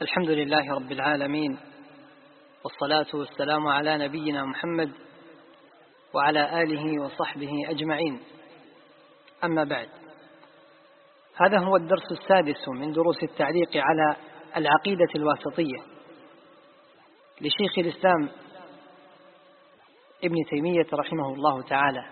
الحمد لله رب العالمين، والصلاة والسلام على نبينا محمد وعلى آله وصحبه أجمعين. أما بعد، هذا هو الدرس السادس من دروس التعليق على العقيدة الواسطية لشيخ الإسلام ابن تيمية رحمه الله تعالى.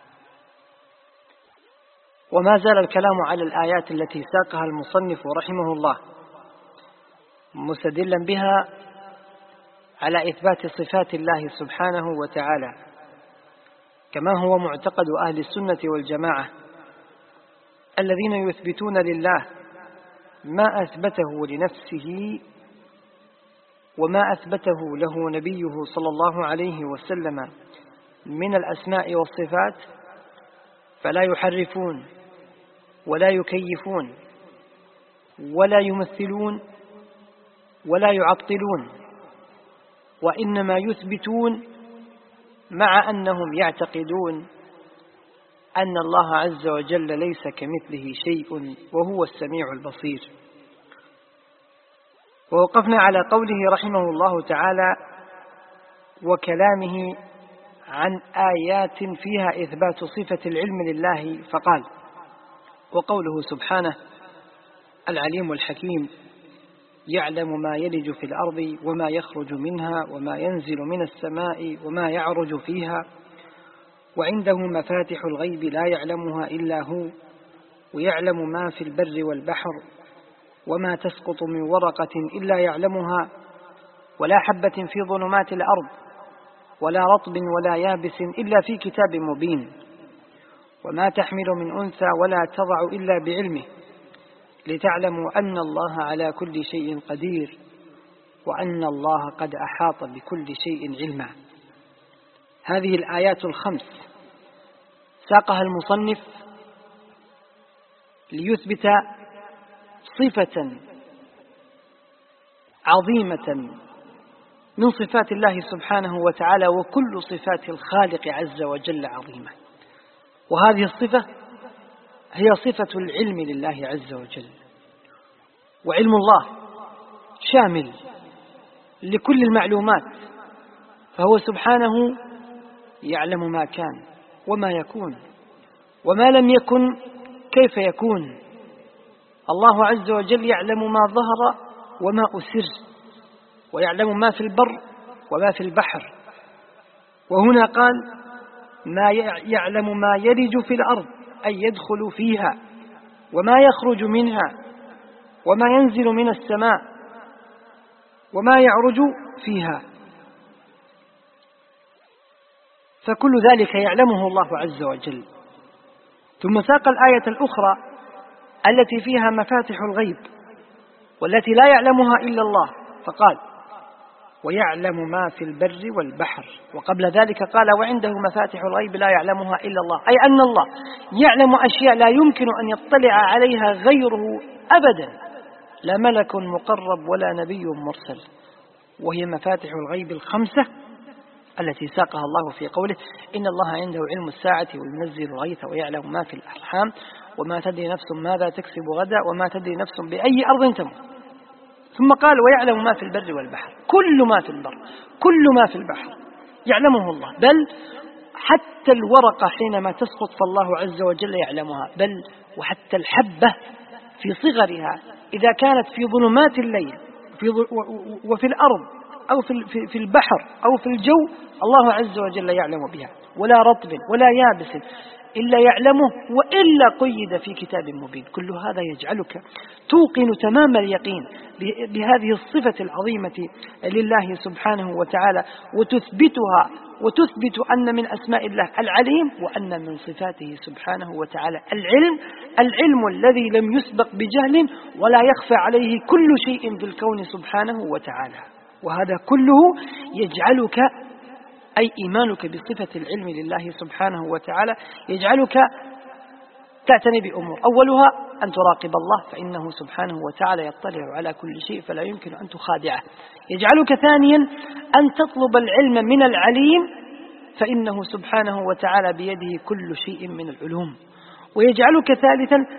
وما زال الكلام على الآيات التي ساقها المصنف رحمه الله مستدلا بها على إثبات صفات الله سبحانه وتعالى، كما هو معتقد أهل السنة والجماعة الذين يثبتون لله ما أثبته لنفسه وما أثبته له نبيه صلى الله عليه وسلم من الأسماء والصفات، فلا يحرفون ولا يكيفون ولا يمثلون ولا يعطلون، وإنما يثبتون مع أنهم يعتقدون أن الله عز وجل ليس كمثله شيء وهو السميع البصير. ووقفنا على قوله رحمه الله تعالى وكلامه عن آيات فيها إثبات صفة العلم لله، فقال: وقوله سبحانه: العليم الحكيم يعلم ما يلج في الأرض وما يخرج منها وما ينزل من السماء وما يعرج فيها وعنده مفاتح الغيب لا يعلمها إلا هو ويعلم ما في البر والبحر وما تسقط من ورقة إلا يعلمها ولا حبة في ظلمات الأرض ولا رطب ولا يابس إلا في كتاب مبين وما تحمل من أنثى ولا تضع إلا بعلمه لتعلموا أن الله على كل شيء قدير وأن الله قد أحاط بكل شيء علما. هذه الآيات الخمس ساقها المصنف ليثبت صفة عظيمة من صفات الله سبحانه وتعالى، وكل صفات الخالق عز وجل عظيمة، وهذه الصفة هي صفة العلم لله عز وجل. وعلم الله شامل لكل المعلومات، فهو سبحانه يعلم ما كان وما يكون وما لم يكن كيف يكون. الله عز وجل يعلم ما ظهر وما أسر، ويعلم ما في البر وما في البحر. وهنا قال: ما يعلم ما يلج في الأرض، أي يدخل فيها، وما يخرج منها، وما ينزل من السماء، وما يعرج فيها، فكل ذلك يعلمه الله عز وجل. ثم ساق الآية الأخرى التي فيها مفاتح الغيب والتي لا يعلمها إلا الله، فقال: ويعلم ما في البر والبحر. وقبل ذلك قال: وعنده مفاتح الغيب لا يعلمها إلا الله، أي أن الله يعلم أشياء لا يمكن أن يطلع عليها غيره أبدا، لا ملك مقرب ولا نبي مرسل، وهي مفاتح الغيب الخمسة التي ساقها الله في قوله: إن الله عنده علم الساعة وينزل الغيث ويعلم ما في الأرحام وما تدري نفس ماذا تكسب غدا وما تدري نفس بأي أرض تموت. ثم قال: ويعلم ما في البر والبحر، كل ما في البر كل ما في البحر يعلمه الله، بل حتى الورقة حينما تسقط فالله عز وجل يعلمها، بل وحتى الحبة في صغرها إذا كانت في ظلمات الليل وفي الأرض أو في البحر أو في الجو، الله عز وجل يعلم بها، ولا رطب ولا يابس إلا يعلمه وإلا قيد في كتاب مبين. كل هذا يجعلك توقن تمام اليقين بهذه الصفة العظيمة لله سبحانه وتعالى، وتثبتها وتثبت أن من أسماء الله العليم، وأن من صفاته سبحانه وتعالى العلم الذي لم يسبق بجهل ولا يخفى عليه كل شيء في الكون سبحانه وتعالى. وهذا كله يجعلك، أي إيمانك بصفة العلم لله سبحانه وتعالى، يجعلك تعتني بأمور: أولها أن تراقب الله، فإنه سبحانه وتعالى يطلع على كل شيء فلا يمكن أن تخادعه. يجعلك ثانيا أن تطلب العلم من العليم، فإنه سبحانه وتعالى بيده كل شيء من العلوم. ويجعلك ثالثا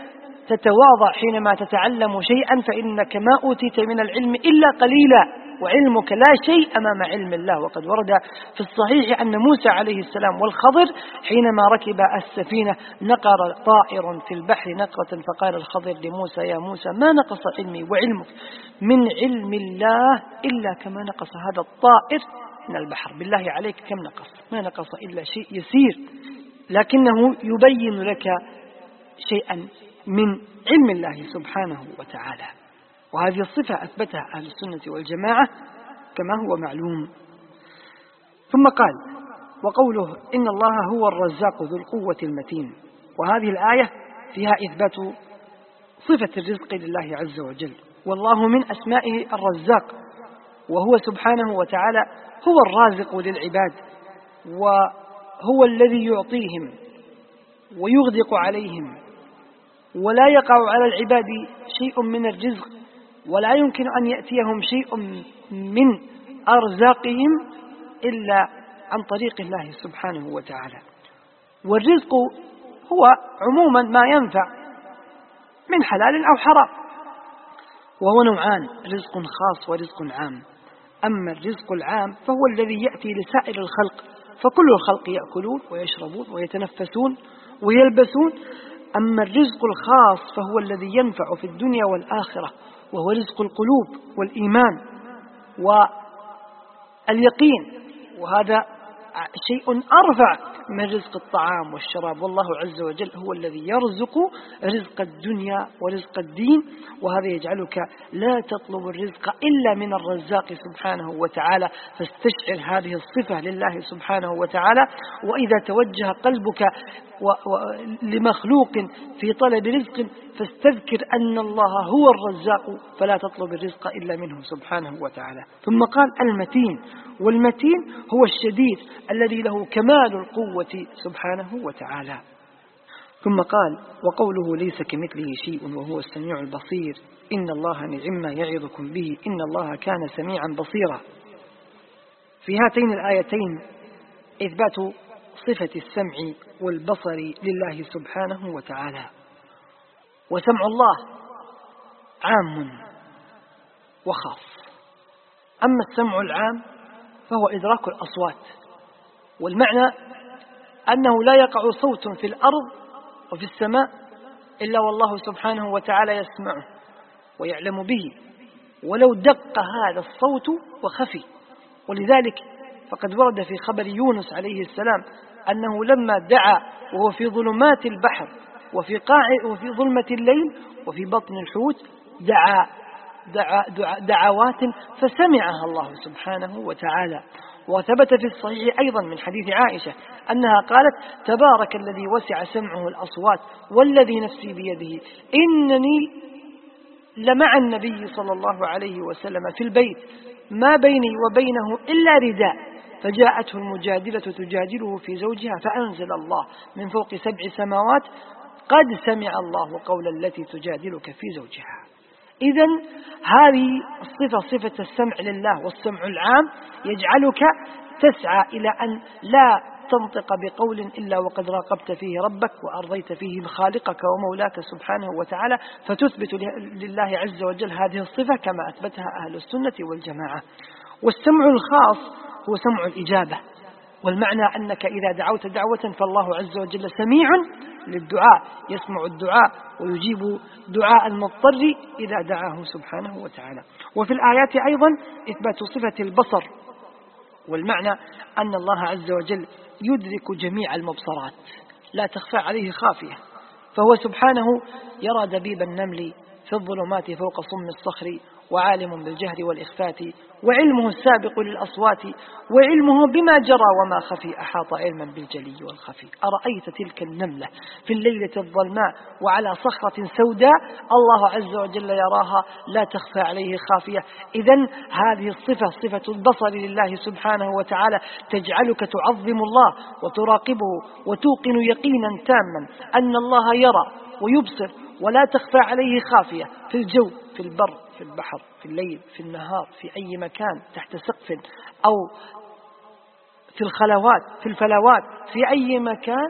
تتواضع حينما تتعلم شيئا، فإنك ما أوتيت من العلم إلا قليلا، وعلمك لا شيء أمام علم الله. وقد ورد في الصحيح أن موسى عليه السلام والخضر حينما ركب السفينة نقر طائر في البحر نقرة، فقال الخضر لموسى: يا موسى ما نقص علمي وعلمك من علم الله إلا كما نقص هذا الطائر من البحر. بالله عليك كم نقص؟ ما نقص إلا شيء يسير، لكنه يبين لك شيئا من علم الله سبحانه وتعالى. وهذه الصفة أثبتها أهل السنة والجماعة كما هو معلوم. ثم قال: وقوله إن الله هو الرزاق ذو القوة المتين. وهذه الآية فيها إثبات صفة الرزق لله عز وجل، والله من أسمائه الرزاق، وهو سبحانه وتعالى هو الرازق للعباد، وهو الذي يعطيهم ويغدق عليهم، ولا يقع على العباد شيء من الرزق، ولا يمكن أن يأتيهم شيء من أرزاقهم إلا عن طريق الله سبحانه وتعالى. والرزق هو عموما ما ينفع من حلال أو حرام، وهو نوعان: رزق خاص ورزق عام. أما الرزق العام فهو الذي يأتي لسائر الخلق، فكل الخلق يأكلون ويشربون ويتنفسون ويلبسون. أما الرزق الخاص فهو الذي ينفع في الدنيا والآخرة، وهو رزق القلوب والإيمان واليقين، وهذا شيء أرفع من رزق الطعام والشراب. والله عز وجل هو الذي يرزق رزق الدنيا ورزق الدين، وهذا يجعلك لا تطلب الرزق إلا من الرزاق سبحانه وتعالى، فاستشعر هذه الصفة لله سبحانه وتعالى. وإذا توجه قلبك لمخلوق في طلب رزق فاستذكر أن الله هو الرزاق، فلا تطلب الرزق إلا منه سبحانه وتعالى. ثم قال: المتين. والمتين هو الشديد الذي له كمال القوة سبحانه وتعالى. ثم قال: وقوله ليس كمثله شيء وهو السميع البصير إن الله نعم ما يعظكم به إن الله كان سميعا بصيرا. في هاتين الآيتين إثبات صفة السمع والبصر لله سبحانه وتعالى. وسمع الله عام وخاص. أما السمع العام فهو إدراك الأصوات، والمعنى أنه لا يقع صوت في الأرض وفي السماء إلا والله سبحانه وتعالى يسمعه ويعلم به، ولو دق هذا الصوت وخفي. ولذلك فقد ورد في خبر يونس عليه السلام أنه لما دعا وهو في ظلمات البحر وفي ظلمة الليل وفي بطن الحوت دعوات فسمعها الله سبحانه وتعالى. وثبت في الصحيح أيضا من حديث عائشة أنها قالت: تبارك الذي وسع سمعه الأصوات والذي نفسي بيده إنني لمع النبي صلى الله عليه وسلم في البيت ما بيني وبينه إلا رداء، فجاءته المجادلة تجادله في زوجها فأنزل الله من فوق 7 سماوات: قد سمع الله قول التي تجادلك في زوجها. إذن هذه الصفة، صفة السمع لله، والسمع العام يجعلك تسعى إلى أن لا تنطق بقول إلا وقد راقبت فيه ربك وأرضيت فيه خالقك ومولاك سبحانه وتعالى، فتثبت لله عز وجل هذه الصفة كما أثبتها أهل السنة والجماعة. والسمع الخاص هو سمع الإجابة، والمعنى أنك إذا دعوت دعوة فالله عز وجل سميع للدعاء، يسمع الدعاء ويجيب دعاء المضطر إذا دعاه سبحانه وتعالى. وفي الآيات أيضا إثبات صفة البصر، والمعنى أن الله عز وجل يدرك جميع المبصرات لا تخفى عليه خافية، فهو سبحانه يرى دبيب النمل في الظلمات فوق صم الصخر، وعالم بالجهر والإخفات، وعلمه السابق للأصوات، وعلمه بما جرى وما خفي، أحاط علما بالجلي والخفي. أرأيت تلك النملة في الليلة الظلماء وعلى صخرة سوداء الله عز وجل يراها لا تخفى عليه خافية. إذن هذه الصفة، صفة البصر لله سبحانه وتعالى، تجعلك تعظم الله وتراقبه وتوقن يقينا تاما أن الله يرى ويبصر ولا تخفى عليه خافية في الجو، في البر، في البحر، في الليل، في النهار، في أي مكان، تحت سقف أو في الخلوات، في الفلوات، في أي مكان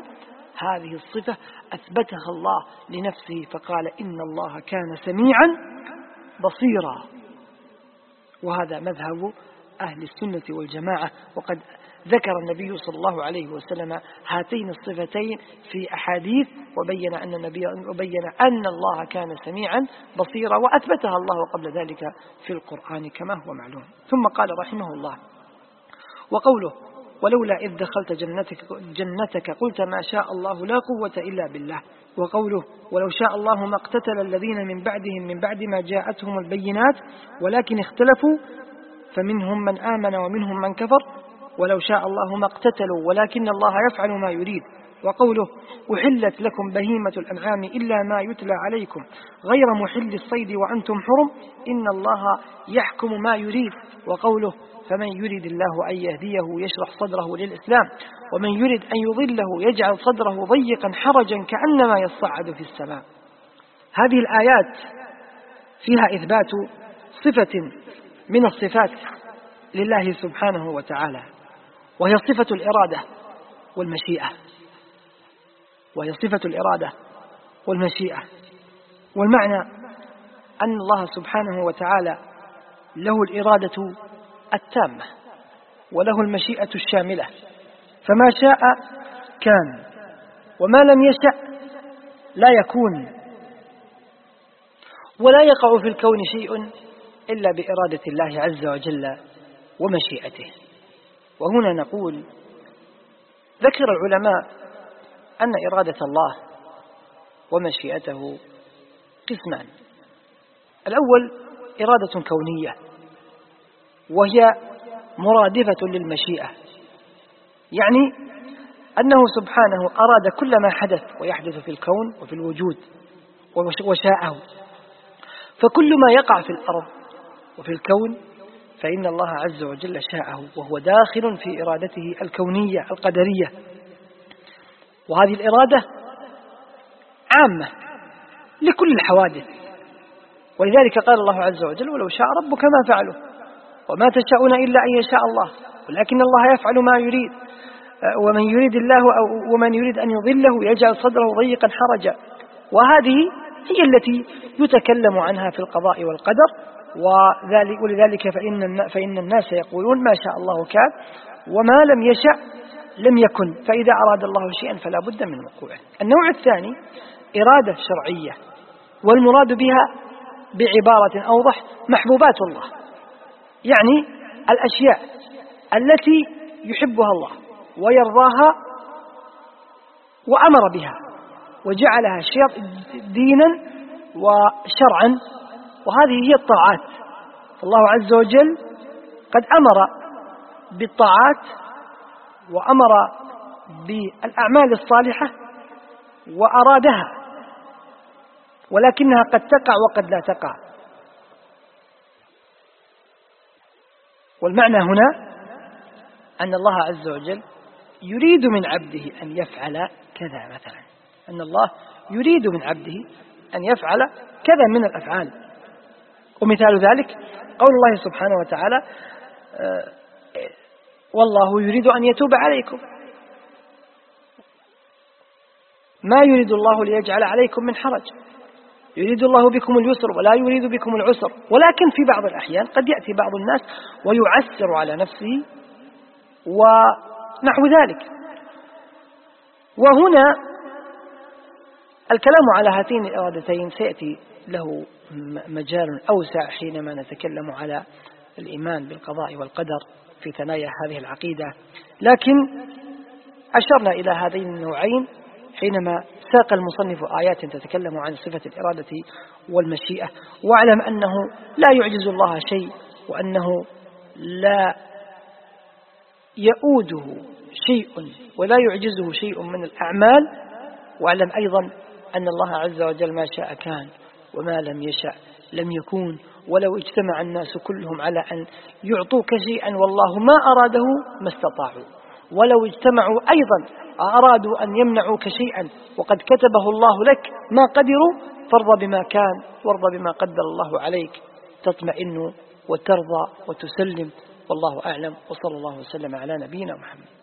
هذه الصفة أثبتها الله لنفسه فقال إن الله كان سميعا بصيرا. وهذا مذهب أهل السنة والجماعة، وقد ذكر النبي صلى الله عليه وسلم هاتين الصفتين في أحاديث وبين أن الله كان سميعا بصيرا، وأثبتها الله قبل ذلك في القرآن كما هو معلوم. ثم قال رحمه الله: وقوله: ولولا إذ دخلت جنتك قلت ما شاء الله لا قوة إلا بالله. وقوله: ولو شاء الله ما اقتتل الذين من بعدهم من بعد ما جاءتهم البينات ولكن اختلفوا فمنهم من آمن ومنهم من كفر ولو شاء الله ما اقتتلوا ولكن الله يفعل ما يريد. وقوله: أحلت لكم بهيمة الأنعام إلا ما يتلى عليكم غير محل الصيد وأنتم حرم إن الله يحكم ما يريد. وقوله: فمن يريد الله أن يهديه يشرح صدره للإسلام ومن يريد أن يضله يجعل صدره ضيقا حرجا كأنما يصعد في السماء. هذه الآيات فيها إثبات صفة من الصفات لله سبحانه وتعالى، وهي صفة الإرادة والمشيئة. والمعنى أن الله سبحانه وتعالى له الإرادة التامة وله المشيئة الشاملة، فما شاء كان وما لم يشأ لا يكون، ولا يقع في الكون شيء إلا بإرادة الله عز وجل ومشيئته. وهنا نقول: ذكر العلماء أن إرادة الله ومشيئته قسمان. الأول إرادة كونية، وهي مرادفة للمشيئة، يعني أنه سبحانه أراد كل ما حدث ويحدث في الكون وفي الوجود وشاءه، فكل ما يقع في الأرض وفي الكون فإن الله عز وجل شاءه، وهو داخل في إرادته الكونية القدرية. وهذه الإرادة عامة لكل الحوادث، ولذلك قال الله عز وجل: ولو شاء ربك ما فعله وما تشاءون إلا أن يشاء الله ولكن الله يفعل ما يريد ومن يريد أن يضله يجعل صدره ضيقا حرجا. وهذه هي التي يتكلم عنها في القضاء والقدر، ولذلك فإن الناس يقولون ما شاء الله كان وما لم يشأ لم يكن، فإذا أراد الله شيئا فلا بد من وقوعه. النوع الثاني إرادة شرعية، والمراد بها بعبارة أوضح محبوبات الله، يعني الأشياء التي يحبها الله ويرضاها وأمر بها وجعلها دينا وشرعا، وهذه هي الطاعات. الله عز وجل قد أمر بالطاعات وأمر بالأعمال الصالحة وأرادها، ولكنها قد تقع وقد لا تقع. والمعنى هنا أن الله عز وجل يريد من عبده أن يفعل كذا مثلا، أن الله يريد من عبده أن يفعل كذا من الأفعال. ومثال ذلك قول الله سبحانه وتعالى: والله يريد أن يتوب عليكم ما يريد الله ليجعل عليكم من حرج يريد الله بكم اليسر ولا يريد بكم العسر. ولكن في بعض الأحيان قد يأتي بعض الناس ويعسر على نفسه ونحو ذلك. وهنا الكلام على هاتين الإرادتين سيأتي له مجال أوسع حينما نتكلم على الإيمان بالقضاء والقدر في ثنايا هذه العقيدة، لكن أشرنا إلى هذين النوعين حينما ساق المصنف آيات تتكلم عن صفة الإرادة والمشيئة. واعلم أنه لا يعجز الله شيء، وأنه لا يؤوده شيء ولا يعجزه شيء من الأعمال. واعلم أيضا أن الله عز وجل ما شاء كان وما لم يشأ لم يكون. ولو اجتمع الناس كلهم على أن يعطوك شيئا والله ما أراده ما استطاعوا، ولو اجتمعوا أيضا أرادوا أن يمنعوك شيئا وقد كتبه الله لك ما قدروا. فارض بما كان وارض بما قدر الله عليك، تطمئن وترضى وتسلم. والله أعلم، وصلى الله وسلم على نبينا محمد.